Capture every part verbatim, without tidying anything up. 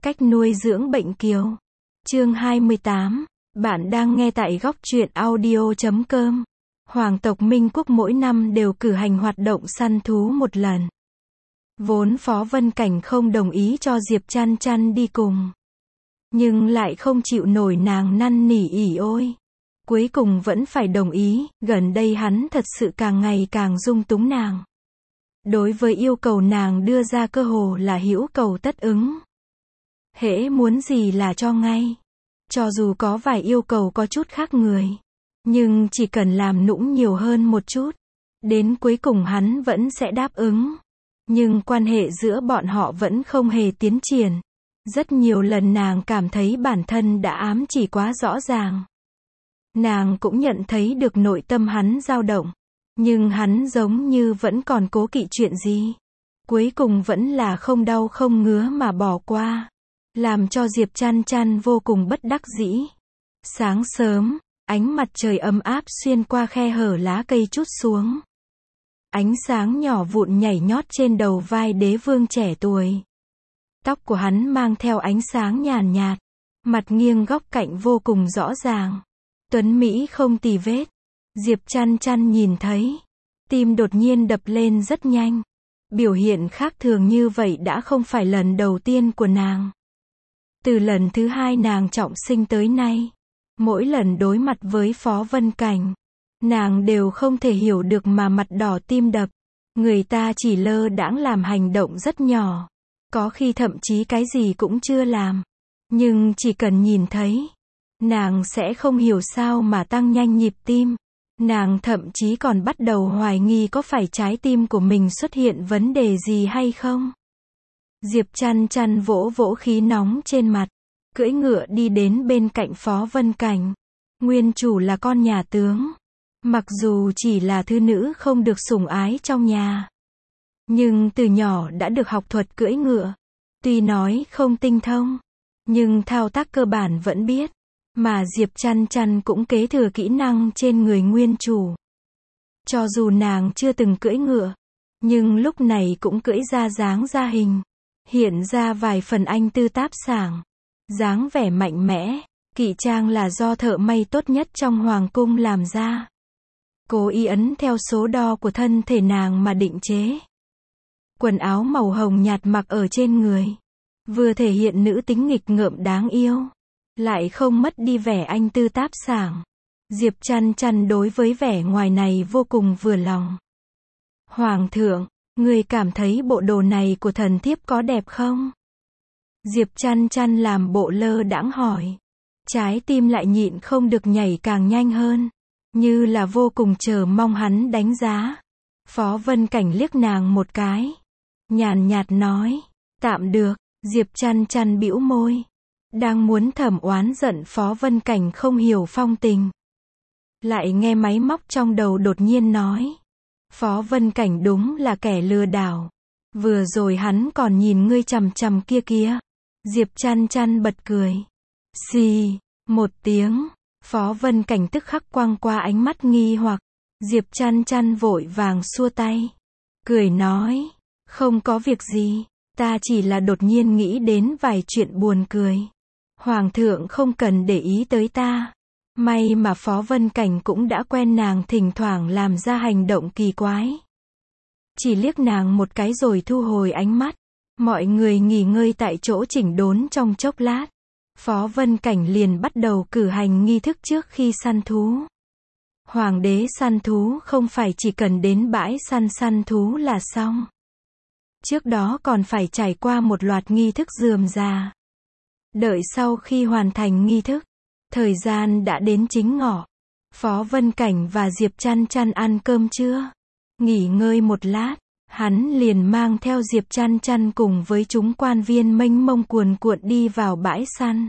Cách nuôi dưỡng bệnh kiều. Chương hai mươi tám. Bạn đang nghe tại góc truyện audio chấm com. Hoàng tộc Minh Quốc mỗi năm đều cử hành hoạt động săn thú một lần. Vốn Phó Vân Cảnh không đồng ý cho Diệp Chăn Chăn đi cùng. Nhưng lại không chịu nổi nàng năn nỉ ỉ ôi. Cuối cùng vẫn phải đồng ý, gần đây hắn thật sự càng ngày càng dung túng nàng. Đối với yêu cầu nàng đưa ra cơ hồ là hữu cầu tất ứng. Hễ muốn gì là cho ngay. Cho dù có vài yêu cầu có chút khác người. Nhưng chỉ cần làm nũng nhiều hơn một chút. Đến cuối cùng hắn vẫn sẽ đáp ứng. Nhưng quan hệ giữa bọn họ vẫn không hề tiến triển. Rất nhiều lần nàng cảm thấy bản thân đã ám chỉ quá rõ ràng. Nàng cũng nhận thấy được nội tâm hắn dao động. Nhưng hắn giống như vẫn còn cố kỵ chuyện gì. Cuối cùng vẫn là không đau không ngứa mà bỏ qua. Làm cho Diệp Chăn Chăn vô cùng bất đắc dĩ. Sáng sớm, ánh mặt trời ấm áp xuyên qua khe hở lá cây trút xuống. Ánh sáng nhỏ vụn nhảy nhót trên đầu vai đế vương trẻ tuổi. Tóc của hắn mang theo ánh sáng nhàn nhạt. Mặt nghiêng góc cạnh vô cùng rõ ràng. Tuấn Mỹ không tì vết. Diệp Chăn Chăn nhìn thấy. Tim đột nhiên đập lên rất nhanh. Biểu hiện khác thường như vậy đã không phải lần đầu tiên của nàng. Từ lần thứ hai nàng trọng sinh tới nay. Mỗi lần đối mặt với Phó Vân Cảnh. Nàng đều không thể hiểu được mà mặt đỏ tim đập. Người ta chỉ lơ đãng làm hành động rất nhỏ. Có khi thậm chí cái gì cũng chưa làm. Nhưng chỉ cần nhìn thấy. Nàng sẽ không hiểu sao mà tăng nhanh nhịp tim. Nàng thậm chí còn bắt đầu hoài nghi có phải trái tim của mình xuất hiện vấn đề gì hay không. Diệp Chăn Chăn vỗ vỗ khí nóng trên mặt. Cưỡi ngựa đi đến bên cạnh Phó Vân Cảnh. Nguyên chủ là con nhà tướng. Mặc dù chỉ là thư nữ không được sủng ái trong nhà. Nhưng từ nhỏ đã được học thuật cưỡi ngựa. Tuy nói không tinh thông. Nhưng thao tác cơ bản vẫn biết. Mà Diệp Chăn Chăn cũng kế thừa kỹ năng trên người nguyên chủ. Cho dù nàng chưa từng cưỡi ngựa. Nhưng lúc này cũng cưỡi ra dáng ra hình. Hiện ra vài phần anh tư táp sảng. Dáng vẻ mạnh mẽ. Kỵ trang là do thợ may tốt nhất trong hoàng cung làm ra. Cố ý ấn theo số đo của thân thể nàng mà định chế. Quần áo màu hồng nhạt mặc ở trên người. Vừa thể hiện nữ tính nghịch ngợm đáng yêu. Lại không mất đi vẻ anh tư táp sảng. Diệp Chăn Chăn đối với vẻ ngoài này vô cùng vừa lòng. Hoàng thượng, người cảm thấy bộ đồ này của thần thiếp có đẹp không? Diệp Chăn Chăn làm bộ lơ đãng hỏi. Trái tim lại nhịn không được nhảy càng nhanh hơn. Như là vô cùng chờ mong hắn đánh giá. Phó Vân Cảnh liếc nàng một cái. Nhàn nhạt nói. Tạm được. Diệp Chăn Chăn bĩu môi. Đang muốn thầm oán giận Phó Vân Cảnh không hiểu phong tình. Lại nghe máy móc trong đầu đột nhiên nói. Phó Vân Cảnh đúng là kẻ lừa đảo. Vừa rồi hắn còn nhìn ngươi chằm chằm kia kia. Diệp Chăn Chăn bật cười. Xì, một tiếng. Phó Vân Cảnh tức khắc quăng qua ánh mắt nghi hoặc. Diệp Chăn Chăn vội vàng xua tay. Cười nói. Không có việc gì. Ta chỉ là đột nhiên nghĩ đến vài chuyện buồn cười. Hoàng thượng không cần để ý tới ta. May mà Phó Vân Cảnh cũng đã quen nàng thỉnh thoảng làm ra hành động kỳ quái. Chỉ liếc nàng một cái rồi thu hồi ánh mắt. Mọi người nghỉ ngơi tại chỗ chỉnh đốn trong chốc lát. Phó Vân Cảnh liền bắt đầu cử hành nghi thức trước khi săn thú. Hoàng đế săn thú không phải chỉ cần đến bãi săn săn thú là xong. Trước đó còn phải trải qua một loạt nghi thức rườm rà. Đợi sau khi hoàn thành nghi thức, thời gian đã đến chính ngọ. Phó Vân Cảnh và Diệp Chăn Chăn ăn cơm trưa. Nghỉ ngơi một lát, hắn liền mang theo Diệp Chăn Chăn cùng với chúng quan viên mênh mông cuồn cuộn đi vào bãi săn.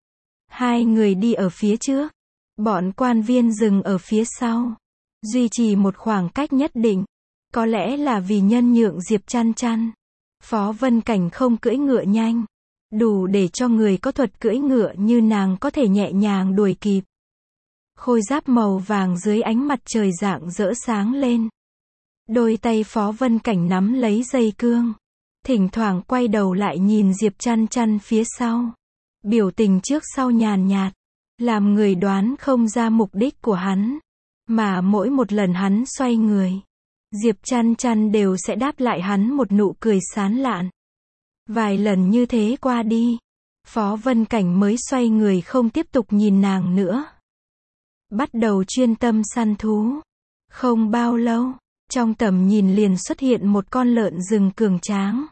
Hai người đi ở phía trước, bọn quan viên dừng ở phía sau, duy trì một khoảng cách nhất định. Có lẽ là vì nhân nhượng Diệp Chăn Chăn. Phó Vân Cảnh không cưỡi ngựa nhanh. Đủ để cho người có thuật cưỡi ngựa như nàng có thể nhẹ nhàng đuổi kịp. Khôi giáp màu vàng dưới ánh mặt trời rạng rỡ sáng lên. Đôi tay Phó Vân Cảnh nắm lấy dây cương. thỉnh thoảng quay đầu lại nhìn Diệp Chăn Chăn phía sau. Biểu tình trước sau nhàn nhạt, làm người đoán không ra mục đích của hắn. Mà mỗi một lần hắn xoay người, Diệp Chăn Chăn đều sẽ đáp lại hắn một nụ cười sán lạn. Vài lần như thế qua đi, Phó Vân Cảnh mới xoay người không tiếp tục nhìn nàng nữa. Bắt đầu chuyên tâm săn thú. Không bao lâu, trong tầm nhìn liền xuất hiện một con lợn rừng cường tráng.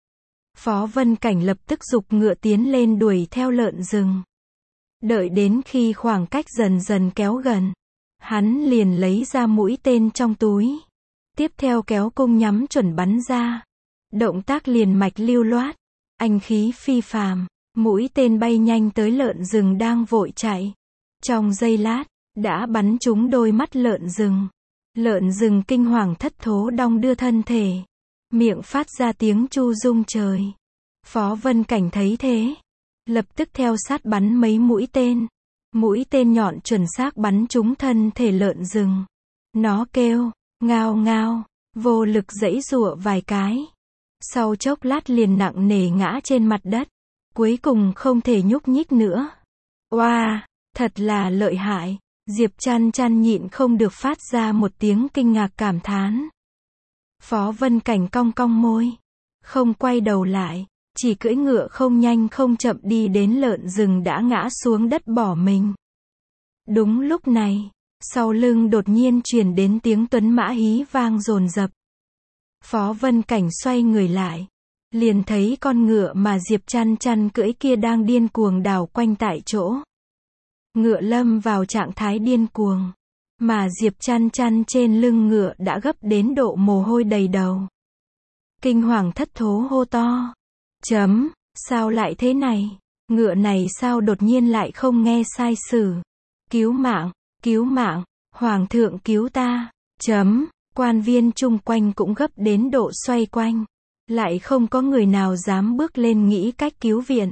Phó Vân Cảnh lập tức giục ngựa tiến lên đuổi theo lợn rừng. Đợi đến khi khoảng cách dần dần kéo gần, hắn liền lấy ra mũi tên trong túi. Tiếp theo kéo cung nhắm chuẩn bắn ra. Động tác liền mạch lưu loát, anh khí phi phàm, mũi tên bay nhanh tới lợn rừng đang vội chạy. Trong giây lát, đã bắn trúng đôi mắt lợn rừng. Lợn rừng kinh hoàng thất thố đong đưa thân thể, miệng phát ra tiếng chu rung trời. Phó Vân Cảnh thấy thế, lập tức theo sát bắn mấy mũi tên. Mũi tên nhọn chuẩn xác bắn trúng thân thể lợn rừng. Nó kêu, ngao ngao, vô lực giãy giụa vài cái. Sau chốc lát liền nặng nề ngã trên mặt đất. Cuối cùng không thể nhúc nhích nữa. Oa, wow, thật là lợi hại. Diệp Chăn Chăn nhịn không được phát ra một tiếng kinh ngạc cảm thán. Phó Vân Cảnh cong cong môi, không quay đầu lại, chỉ cưỡi ngựa không nhanh không chậm đi đến lợn rừng đã ngã xuống đất bỏ mình. Đúng lúc này, sau lưng đột nhiên truyền đến tiếng tuấn mã hí vang dồn dập. Phó Vân Cảnh xoay người lại, liền thấy con ngựa mà Diệp Chăn Chăn cưỡi kia đang điên cuồng đảo quanh tại chỗ. Ngựa lâm vào trạng thái điên cuồng, mà Diệp Chăn Chăn trên lưng ngựa đã gấp đến độ mồ hôi đầy đầu. Kinh hoàng thất thố hô to. Chấm, sao lại thế này? Ngựa này sao đột nhiên lại không nghe sai sử? Cứu mạng, cứu mạng, Hoàng thượng cứu ta. Chấm, quan viên chung quanh cũng gấp đến độ xoay quanh. Lại không có người nào dám bước lên nghĩ cách cứu viện.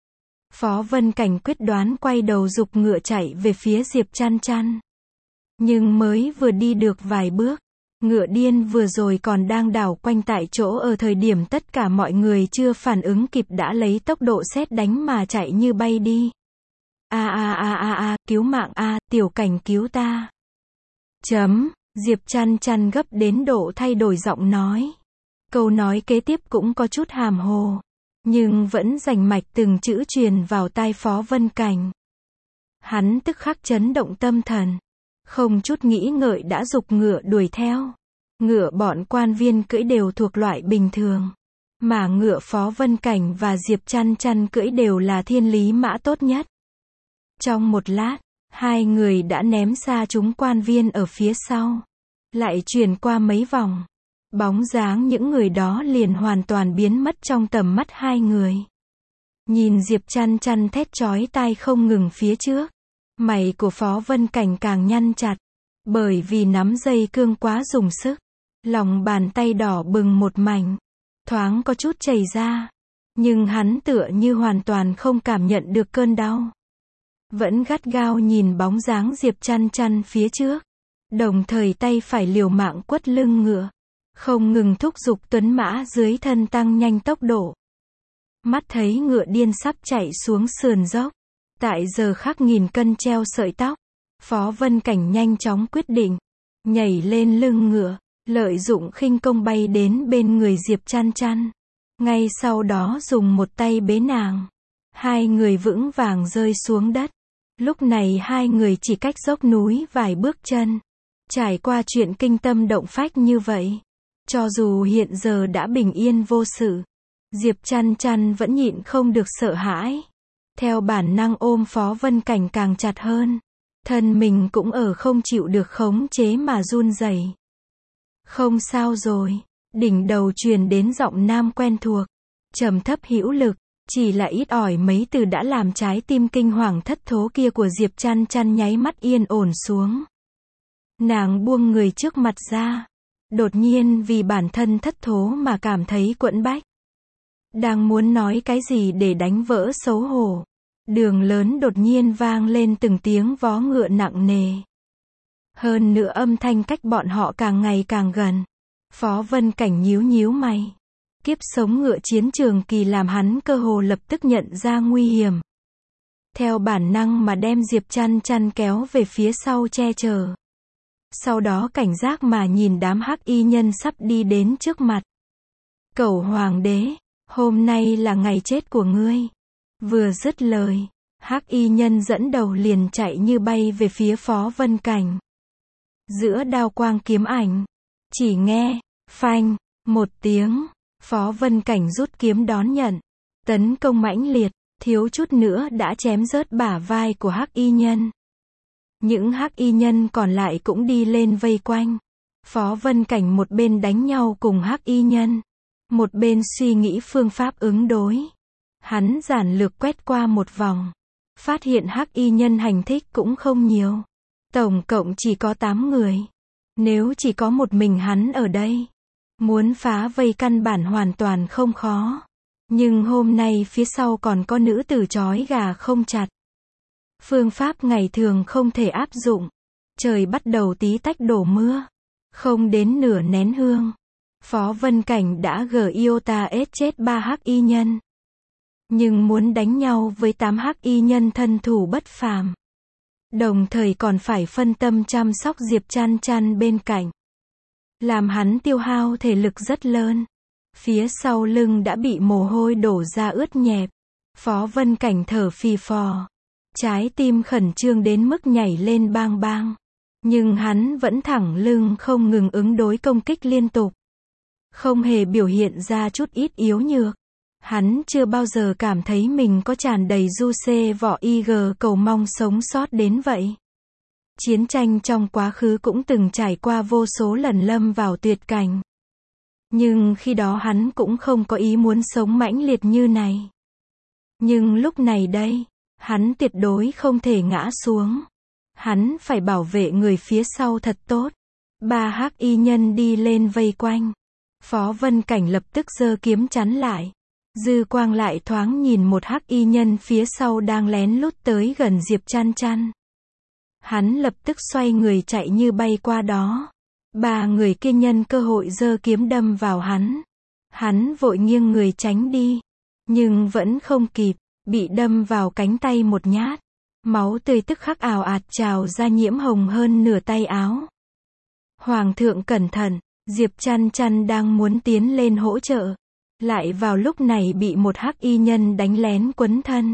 Phó Vân Cảnh quyết đoán quay đầu giục ngựa chạy về phía Diệp Chăn Chăn. Nhưng mới vừa đi được vài bước, ngựa điên vừa rồi còn đang đảo quanh tại chỗ ở thời điểm tất cả mọi người chưa phản ứng kịp đã lấy tốc độ sét đánh mà chạy như bay đi. A a a a a, cứu mạng a, Tiểu Cảnh cứu ta. Chấm, Diệp Chăn Chăn gấp đến độ thay đổi giọng nói. Câu nói kế tiếp cũng có chút hàm hồ, nhưng vẫn rành mạch từng chữ truyền vào tai Phó Vân Cảnh. Hắn tức khắc chấn động tâm thần, không chút nghĩ ngợi đã giục ngựa đuổi theo. Ngựa bọn quan viên cưỡi đều thuộc loại bình thường, mà ngựa Phó Vân Cảnh và Diệp Chăn Chăn cưỡi đều là thiên lý mã tốt nhất. Trong một lát, hai người đã ném xa chúng quan viên ở phía sau, lại chuyển qua mấy vòng. Bóng dáng những người đó liền hoàn toàn biến mất trong tầm mắt hai người. Nhìn Diệp Chăn Chăn thét chói tai không ngừng phía trước, mày của Phó Vân Cảnh càng nhăn chặt, bởi vì nắm dây cương quá dùng sức, lòng bàn tay đỏ bừng một mảnh, thoáng có chút chảy ra, nhưng hắn tựa như hoàn toàn không cảm nhận được cơn đau. Vẫn gắt gao nhìn bóng dáng Diệp Chăn Chăn phía trước, đồng thời tay phải liều mạng quất lưng ngựa, không ngừng thúc giục tuấn mã dưới thân tăng nhanh tốc độ. Mắt thấy ngựa điên sắp chạy xuống sườn dốc, tại giờ khắc nghìn cân treo sợi tóc, Phó Vân Cảnh nhanh chóng quyết định, nhảy lên lưng ngựa, lợi dụng khinh công bay đến bên người Diệp Chăn Chăn. Ngay sau đó dùng một tay bế nàng. Hai người vững vàng rơi xuống đất. Lúc này hai người chỉ cách dốc núi vài bước chân. Trải qua chuyện kinh tâm động phách như vậy, cho dù hiện giờ đã bình yên vô sự, Diệp Chăn Chăn vẫn nhịn không được sợ hãi. Theo bản năng ôm Phó Vân Cảnh càng chặt hơn. Thân mình cũng ở không chịu được khống chế mà run rẩy. Không sao rồi. Đỉnh đầu truyền đến giọng nam quen thuộc, trầm thấp hữu lực, chỉ là ít ỏi mấy từ đã làm trái tim kinh hoàng thất thố kia của Diệp Chăn Chăn nháy mắt yên ổn xuống. Nàng buông người trước mặt ra, đột nhiên vì bản thân thất thố mà cảm thấy quẫn bách. Đang muốn nói cái gì để đánh vỡ xấu hổ, đường lớn đột nhiên vang lên từng tiếng vó ngựa nặng nề. Hơn nữa âm thanh cách bọn họ càng ngày càng gần. Phó Vân Cảnh nhíu nhíu mày, Kiếp sống ngựa chiến trường kỳ làm hắn cơ hồ lập tức nhận ra nguy hiểm. Theo bản năng mà đem Diệp Chăn Chăn kéo về phía sau che chở. Sau đó cảnh giác mà nhìn đám hắc y nhân sắp đi đến trước mặt. Cẩu hoàng đế, hôm nay là ngày chết của ngươi. Vừa dứt lời, hắc y nhân dẫn đầu liền chạy như bay về phía Phó Vân Cảnh. Giữa đao quang kiếm ảnh, chỉ nghe, phanh, một tiếng, Phó Vân Cảnh rút kiếm đón nhận. Tấn công mãnh liệt, thiếu chút nữa đã chém rớt bả vai của hắc y nhân. Những hắc y nhân còn lại cũng đi lên vây quanh. Phó Vân Cảnh một bên đánh nhau cùng hắc y nhân, một bên suy nghĩ phương pháp ứng đối. Hắn giản lược quét qua một vòng, phát hiện hắc y nhân hành thích cũng không nhiều. Tổng cộng chỉ có tám người. Nếu chỉ có một mình hắn ở đây, muốn phá vây căn bản hoàn toàn không khó. Nhưng hôm nay phía sau còn có nữ tử trói gà không chặt. Phương pháp ngày thường không thể áp dụng. Trời bắt đầu tí tách đổ mưa. Không đến nửa nén hương, Phó Vân Cảnh đã gờ iota ết chết ba hắc y nhân. Nhưng muốn đánh nhau với tám hắc y nhân thân thủ bất phàm. Đồng thời còn phải phân tâm chăm sóc Diệp Chăn Chăn bên cạnh. Làm hắn tiêu hao thể lực rất lớn. Phía sau lưng đã bị mồ hôi đổ ra ướt nhẹp. Phó Vân Cảnh thở phì phò. Trái tim khẩn trương đến mức nhảy lên bang bang. Nhưng hắn vẫn thẳng lưng không ngừng ứng đối công kích liên tục. Không hề biểu hiện ra chút ít yếu nhược. Hắn chưa bao giờ cảm thấy mình có tràn đầy du xê vỏ ig cầu mong sống sót đến vậy. Chiến tranh trong quá khứ cũng từng trải qua vô số lần lâm vào tuyệt cảnh. Nhưng khi đó hắn cũng không có ý muốn sống mãnh liệt như này. Nhưng lúc này đây, hắn tuyệt đối không thể ngã xuống. Hắn phải bảo vệ người phía sau thật tốt. Ba hắc y nhân đi lên vây quanh. Phó Vân Cảnh lập tức giơ kiếm chắn lại. Dư quang lại thoáng nhìn một hắc y nhân phía sau đang lén lút tới gần Diệp Chăn Chăn. Hắn lập tức xoay người chạy như bay qua đó. Ba người kia nhân cơ hội giơ kiếm đâm vào hắn. Hắn vội nghiêng người tránh đi. Nhưng vẫn không kịp, bị đâm vào cánh tay một nhát. Máu tươi tức khắc ào ạt trào ra nhiễm hồng hơn nửa tay áo. Hoàng thượng cẩn thận, Diệp Chăn Chăn đang muốn tiến lên hỗ trợ. Lại vào lúc này bị một hắc y nhân đánh lén quấn thân.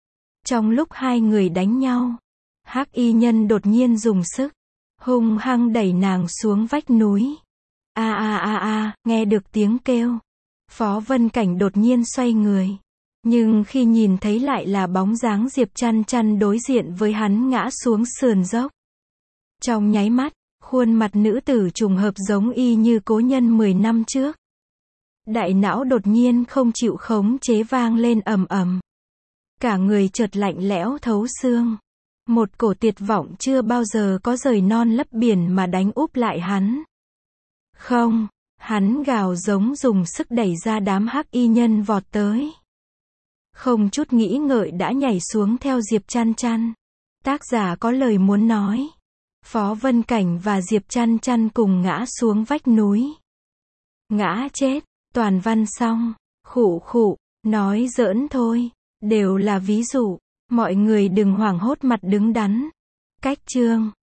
Trong lúc hai người đánh nhau, hắc y nhân đột nhiên dùng sức, hung hăng đẩy nàng xuống vách núi. A a a a, nghe được tiếng kêu. Phó Vân Cảnh đột nhiên xoay người. Nhưng khi nhìn thấy lại là bóng dáng Diệp Chăn Chăn đối diện với hắn ngã xuống sườn dốc. Trong nháy mắt, khuôn mặt nữ tử trùng hợp giống y như cố nhân mười năm trước. Đại não đột nhiên không chịu khống chế vang lên ầm ầm. Cả người chợt lạnh lẽo thấu xương. Một cổ tuyệt vọng chưa bao giờ có rời non lấp biển mà đánh úp lại hắn. Không, hắn gào giống dùng sức đẩy ra đám hắc y nhân vọt tới. Không chút nghĩ ngợi đã nhảy xuống theo Diệp Chăn Chăn. Tác giả có lời muốn nói. Phó Vân Cảnh và Diệp Chăn Chăn cùng ngã xuống vách núi. Ngã chết, toàn văn xong. Khụ khụ, nói giỡn thôi. Đều là ví dụ. Mọi người đừng hoảng hốt mặt đứng đắn. Cách chương.